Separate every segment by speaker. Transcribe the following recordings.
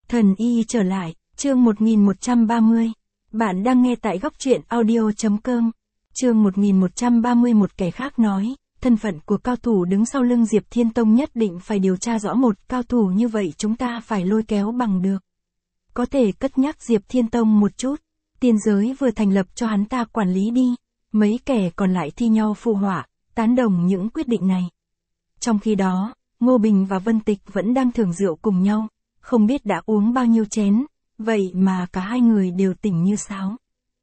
Speaker 1: Thần y trở lại, chương 1130. Bạn đang nghe tại góc truyện audio.com. Chương 1131 kẻ khác nói, thân phận của cao thủ đứng sau lưng Diệp Thiên Tông nhất định phải điều tra rõ một cao thủ như vậy chúng ta phải lôi kéo bằng được. Có thể cất nhắc Diệp Thiên Tông một chút, tiên giới vừa thành lập cho hắn ta quản lý đi, mấy kẻ còn lại thi nhau phụ họa, tán đồng những quyết định này. Trong khi đó, Ngô Bình và Vân Tịch vẫn đang thưởng rượu cùng nhau, không biết đã uống bao nhiêu chén, vậy mà cả hai người đều tỉnh như sáo.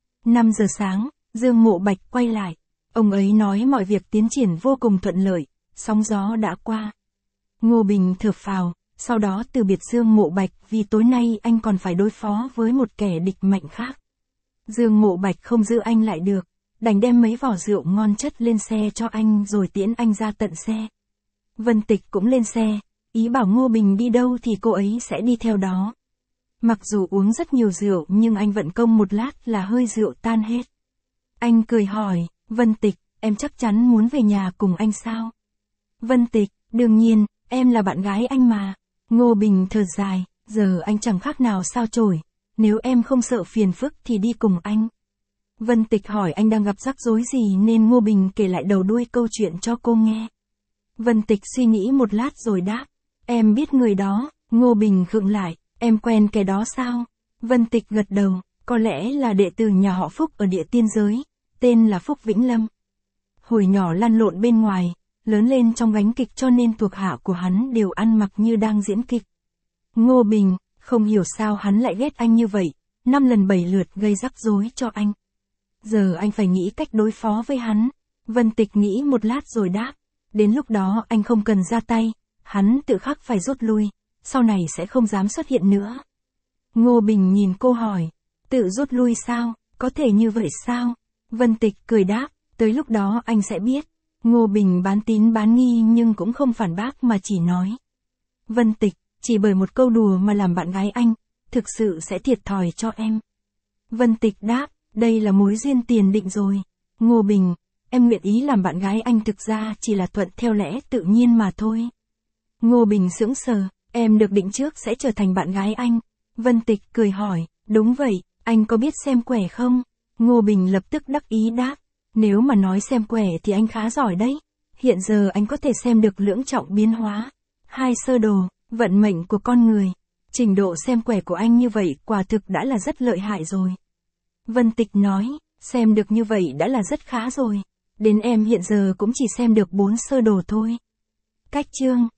Speaker 1: 5 giờ sáng, Dương Mộ Bạch quay lại, ông ấy nói mọi việc tiến triển vô cùng thuận lợi, sóng gió đã qua. Ngô Bình thở phào, sau đó từ biệt Dương Mộ Bạch vì tối nay anh còn phải đối phó với một kẻ địch mạnh khác. Dương Mộ Bạch không giữ anh lại được, đành đem mấy vỏ rượu ngon chất lên xe cho anh rồi tiễn anh ra tận xe. Vân Tịch cũng lên xe, ý bảo Ngô Bình đi đâu thì cô ấy sẽ đi theo đó. Mặc dù uống rất nhiều rượu nhưng anh vận công một lát là hơi rượu tan hết. Anh cười hỏi, Vân Tịch, em chắc chắn muốn về nhà cùng anh sao? Vân Tịch, đương nhiên, em là bạn gái anh mà. Ngô Bình thở dài, giờ anh chẳng khác nào sao chổi, nếu em không sợ phiền phức thì đi cùng anh. Vân Tịch hỏi anh đang gặp rắc rối gì nên Ngô Bình kể lại đầu đuôi câu chuyện cho cô nghe. Vân Tịch suy nghĩ một lát rồi đáp, em biết người đó. Ngô Bình khựng lại, em quen kẻ đó sao? Vân Tịch gật đầu, có lẽ là đệ tử nhà họ Phúc ở địa tiên giới, tên là Phúc Vĩnh Lâm. Hồi nhỏ lăn lộn bên ngoài, lớn lên trong gánh kịch cho nên thuộc hạ của hắn đều ăn mặc như đang diễn kịch. Ngô Bình, không hiểu sao hắn lại ghét anh như vậy, 5 lần 7 lượt gây rắc rối cho anh. Giờ anh phải nghĩ cách đối phó với hắn. Vân Tịch nghĩ một lát rồi đáp, đến lúc đó anh không cần ra tay, hắn tự khắc phải rút lui, sau này sẽ không dám xuất hiện nữa. Ngô Bình nhìn cô hỏi, tự rút lui sao, có thể như vậy sao? Vân Tịch cười đáp, tới lúc đó anh sẽ biết. Ngô Bình bán tín bán nghi nhưng cũng không phản bác mà chỉ nói. Vân Tịch, chỉ bởi một câu đùa mà làm bạn gái anh, thực sự sẽ thiệt thòi cho em. Vân Tịch đáp, đây là mối duyên tiền định rồi. Ngô Bình, em nguyện ý làm bạn gái anh thực ra chỉ là thuận theo lẽ tự nhiên mà thôi. Ngô Bình sững sờ, em được định trước sẽ trở thành bạn gái anh. Vân Tịch cười hỏi, đúng vậy, anh có biết xem quẻ không? Ngô Bình lập tức đắc ý đáp, nếu mà nói xem quẻ thì anh khá giỏi đấy. Hiện giờ anh có thể xem được lưỡng trọng biến hóa, 2 sơ đồ, vận mệnh của con người. Trình độ xem quẻ của anh như vậy quả thực đã là rất lợi hại rồi. Vân Tịch nói, xem được như vậy đã là rất khá rồi. Đến em hiện giờ cũng chỉ xem được 4 sơ đồ thôi. Cách chương